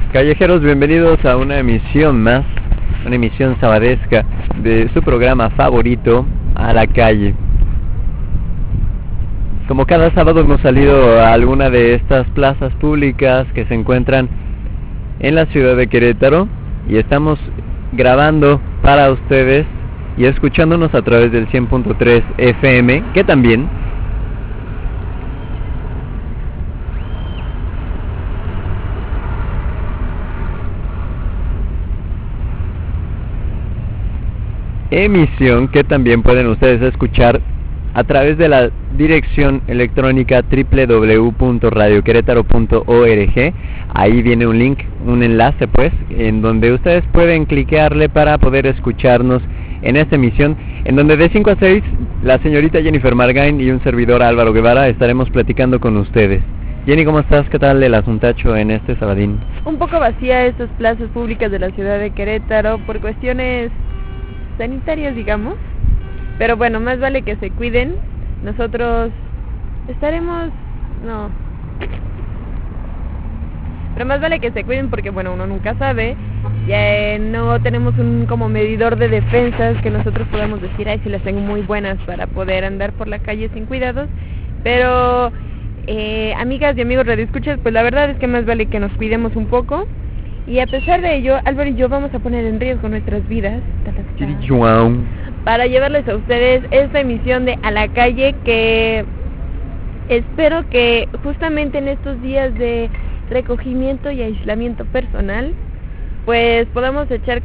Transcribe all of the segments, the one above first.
Callejeros, bienvenidos a una emisión más, una emisión sabadesca de su programa favorito, A la Calle. Como cada sábado hemos salido a alguna de estas plazas públicas que se encuentran en la ciudad de Querétaro y estamos grabando para ustedes y escuchándonos a través del 100.3 FM, que también pueden ustedes escuchar a través de la dirección electrónica www.radioquerétaro.org. Ahí viene un link, un enlace pues, en donde ustedes pueden clicarle para poder escucharnos en esta emisión, en donde de 5 a 6 la señorita Jennifer Margain y un servidor Álvaro Guevara estaremos platicando con ustedes. Jenny, ¿cómo estás? ¿Qué tal el asuntacho en este sabadín? Un poco vacía estas plazas públicas de la ciudad de Querétaro por cuestiones sanitarias, digamos, pero bueno, más vale que se cuiden. Nosotros estaremos, pero más vale que se cuiden porque bueno, uno nunca sabe. Ya no tenemos un como medidor de defensas que nosotros podamos decir, ay, si las tengo muy buenas para poder andar por la calle sin cuidados, pero amigas y amigos radioescuchas, pues la verdad es que más vale que nos cuidemos un poco. Y a pesar de ello, Álvaro y yo vamos a poner en riesgo nuestras vidas para llevarles a ustedes esta emisión de A la Calle, que espero que justamente en estos días de recogimiento y aislamiento personal, pues podamos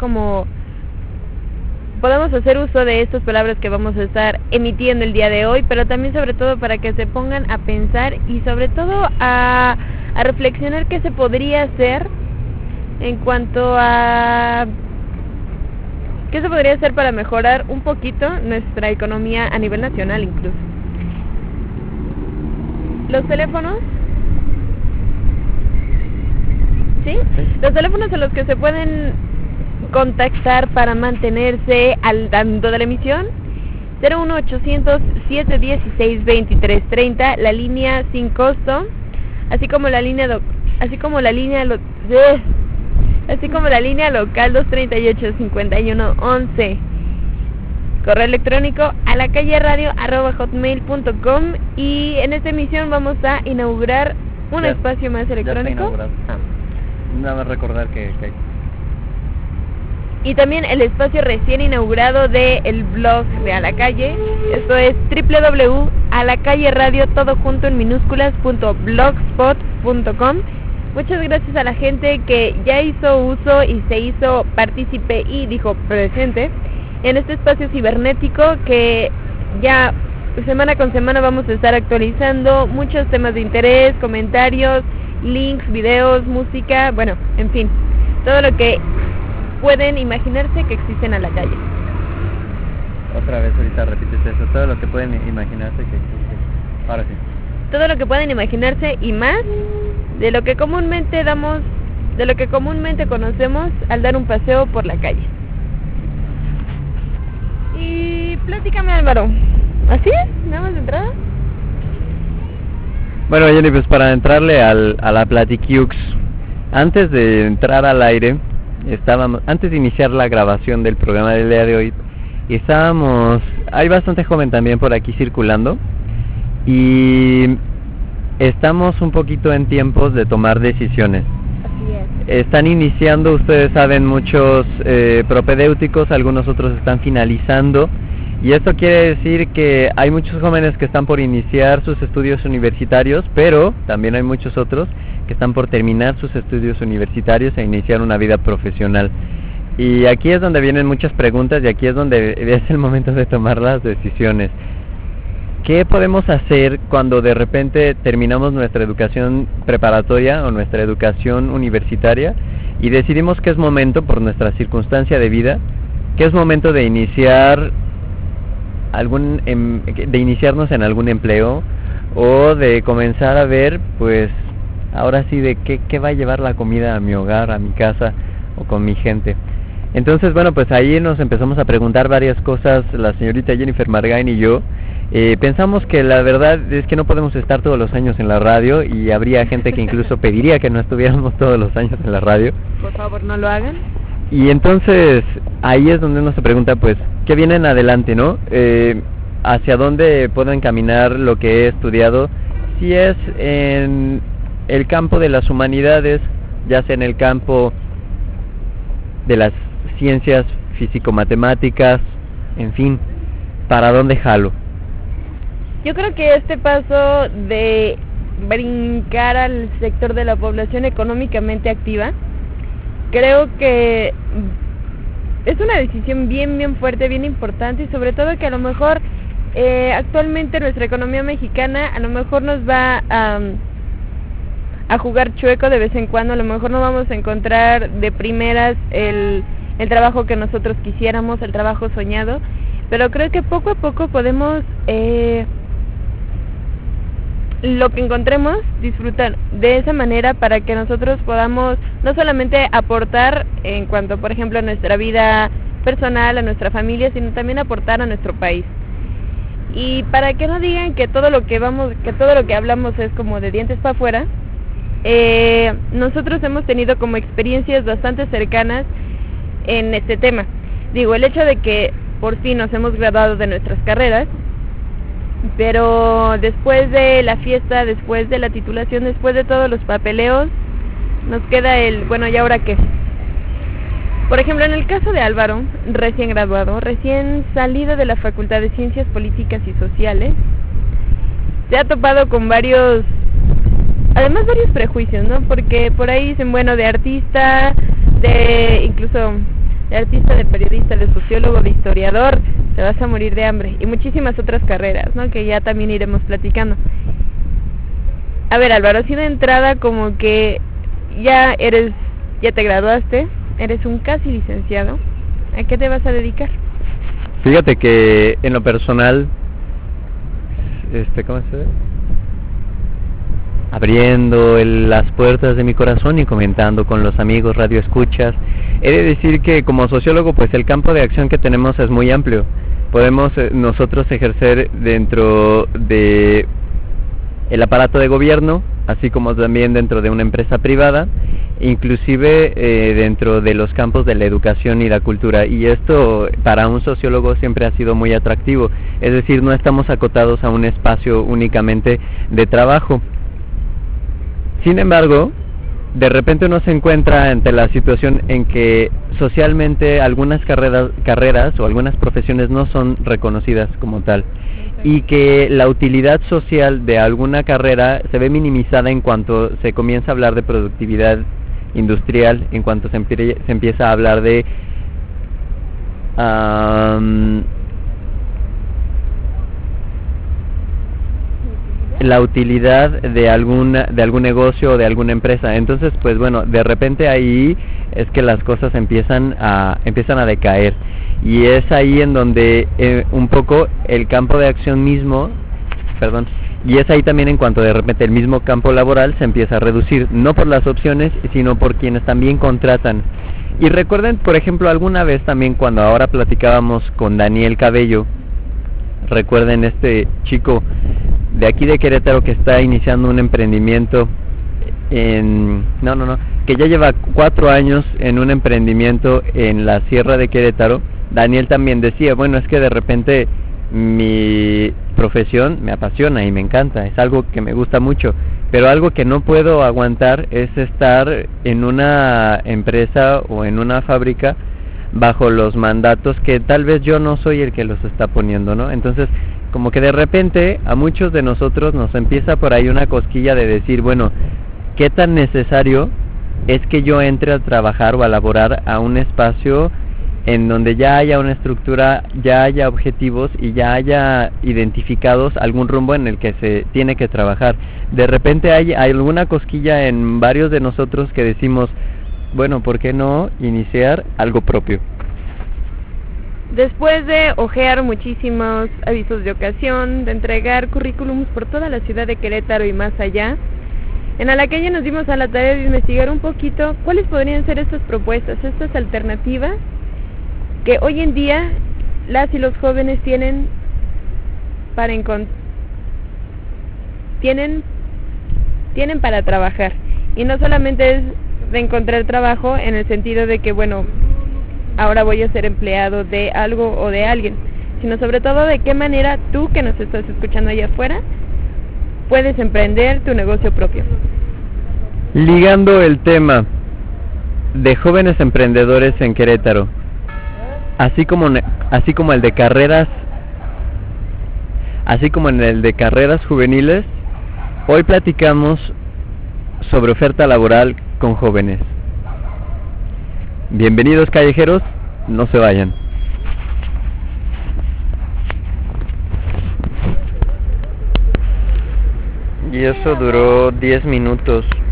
hacer uso de estas palabras que vamos a estar emitiendo el día de hoy, pero también sobre todo para que se pongan a pensar y sobre todo a reflexionar qué se podría hacer en cuanto a qué se podría hacer para mejorar un poquito nuestra economía a nivel nacional incluso. Los teléfonos, ¿sí? Los teléfonos a los que se pueden contactar para mantenerse al tanto de la emisión: 01800-716-2330, la línea sin costo, así como la línea local 238-5111. Correo electrónico a la calle radio@hotmail.com. Y en esta emisión vamos a inaugurar un espacio más electrónico. Nada más recordar que y también el espacio recién inaugurado de el blog de A la Calle. Esto es www.alacalleradio todo junto en minúsculas.blogspot.com. Muchas gracias a la gente que ya hizo uso y se hizo partícipe y dijo presente en este espacio cibernético, que ya semana con semana vamos a estar actualizando muchos temas de interés, comentarios, links, videos, música, bueno, en fin, todo lo que pueden imaginarse que existen a la calle. Otra vez ahorita repites eso, todo lo que pueden imaginarse que existe. Ahora sí. Todo lo que pueden imaginarse y más de lo que comúnmente conocemos al dar un paseo por la calle. Y platícame, Álvaro, ¿así es? ¿Nada más de entrada? Bueno, Jenny, pues para entrarle a la platiquiux, antes de entrar al aire, antes de iniciar la grabación del programa del día de hoy, hay bastante joven también por aquí circulando, y estamos un poquito en tiempos de tomar decisiones. Así es. Están iniciando, ustedes saben, muchos propedéuticos, algunos otros están finalizando, y esto quiere decir que hay muchos jóvenes que están por iniciar sus estudios universitarios, pero también hay muchos otros que están por terminar sus estudios universitarios e iniciar una vida profesional. Y aquí es donde vienen muchas preguntas, y aquí es donde es el momento de tomar las decisiones. ¿Qué podemos hacer cuando de repente terminamos nuestra educación preparatoria o nuestra educación universitaria y decidimos que es momento, por nuestra circunstancia de vida, que es momento de iniciarnos en algún empleo, o de comenzar a ver, pues, ahora sí, de qué va a llevar la comida a mi hogar, a mi casa o con mi gente? Entonces, bueno, pues ahí nos empezamos a preguntar varias cosas, la señorita Jennifer Margain y yo, Pensamos que la verdad es que no podemos estar todos los años en la radio y habría gente que incluso pediría que no estuviéramos todos los años en la radio. Por favor, no lo hagan. Y entonces ahí es donde uno se pregunta, pues, ¿qué viene en adelante, no? ¿Hacia dónde puedo encaminar lo que he estudiado? Si es en el campo de las humanidades, ya sea en el campo de las ciencias físico-matemáticas, en fin, ¿para dónde jalo? Yo creo que este paso de brincar al sector de la población económicamente activa, creo que es una decisión bien fuerte, bien importante, y sobre todo que a lo mejor actualmente nuestra economía mexicana a lo mejor nos va a jugar chueco de vez en cuando. A lo mejor no vamos a encontrar de primeras el trabajo que nosotros quisiéramos, el trabajo soñado, pero creo que poco a poco podemos lo que encontremos, disfrutar de esa manera para que nosotros podamos no solamente aportar en cuanto, por ejemplo, a nuestra vida personal, a nuestra familia, sino también aportar a nuestro país. Y para que no digan que todo lo que hablamos es como de dientes para afuera, nosotros hemos tenido como experiencias bastante cercanas en este tema. Digo, el hecho de que por fin nos hemos graduado de nuestras carreras, pero después de la fiesta, después de la titulación, después de todos los papeleos, nos queda bueno, ¿y ahora qué? Por ejemplo, en el caso de Álvaro, recién graduado, recién salido de la Facultad de Ciencias Políticas y Sociales, se ha topado con varios prejuicios, ¿no? Porque por ahí dicen, bueno, de artista, incluso de artista, de periodista, de sociólogo, de historiador, te vas a morir de hambre, y muchísimas otras carreras, ¿no? Que ya también iremos platicando. A ver, Álvaro, así de entrada, como que ya te graduaste, eres un casi licenciado, ¿a qué te vas a dedicar? Fíjate que en lo personal, ¿cómo se ve? Abriendo las puertas de mi corazón y comentando con los amigos radioescuchas, he de decir que como sociólogo, pues el campo de acción que tenemos es muy amplio. Podemos nosotros ejercer dentro de el aparato de gobierno, así como también dentro de una empresa privada, inclusive dentro de los campos de la educación y la cultura, y esto para un sociólogo siempre ha sido muy atractivo, es decir, no estamos acotados a un espacio únicamente de trabajo. Sin embargo, de repente uno se encuentra ante la situación en que socialmente algunas carreras o algunas profesiones no son reconocidas como tal, y que la utilidad social de alguna carrera se ve minimizada en cuanto se comienza a hablar de productividad industrial, en cuanto se empieza a hablar de la utilidad de algún negocio o de alguna empresa. Entonces, pues bueno, de repente ahí es que las cosas empiezan a decaer, y es ahí en donde un poco el campo de acción mismo, y es ahí también en cuanto de repente el mismo campo laboral se empieza a reducir, no por las opciones, sino por quienes también contratan. Y recuerden, por ejemplo, alguna vez también cuando ahora platicábamos con Daniel Cabello, recuerden este chico de aquí de Querétaro que está iniciando un emprendimiento que ya lleva 4 años en un emprendimiento en la Sierra de Querétaro. Daniel también decía, bueno, es que de repente mi profesión me apasiona y me encanta, es algo que me gusta mucho, pero algo que no puedo aguantar es estar en una empresa o en una fábrica bajo los mandatos que tal vez yo no soy el que los está poniendo, ¿no? Entonces, como que de repente a muchos de nosotros nos empieza por ahí una cosquilla de decir, bueno, ¿qué tan necesario es que yo entre a trabajar o a laborar a un espacio en donde ya haya una estructura, ya haya objetivos y ya haya identificados algún rumbo en el que se tiene que trabajar? De repente hay alguna cosquilla en varios de nosotros que decimos, bueno, ¿por qué no iniciar algo propio? Después de hojear muchísimos avisos de ocasión, de entregar currículums por toda la ciudad de Querétaro y más allá, en Alacalle nos dimos a la tarea de investigar un poquito cuáles podrían ser estas propuestas, estas alternativas que hoy en día las y los jóvenes tienen para tienen para trabajar, y no solamente es de encontrar trabajo en el sentido de que bueno, ahora voy a ser empleado de algo o de alguien, sino sobre todo de qué manera tú que nos estás escuchando allá afuera puedes emprender tu negocio propio. Ligando el tema de jóvenes emprendedores en Querétaro, así como el de carreras, así como en el de carreras juveniles, hoy platicamos sobre oferta laboral con jóvenes. Bienvenidos callejeros, no se vayan. Y eso duró 10 minutos.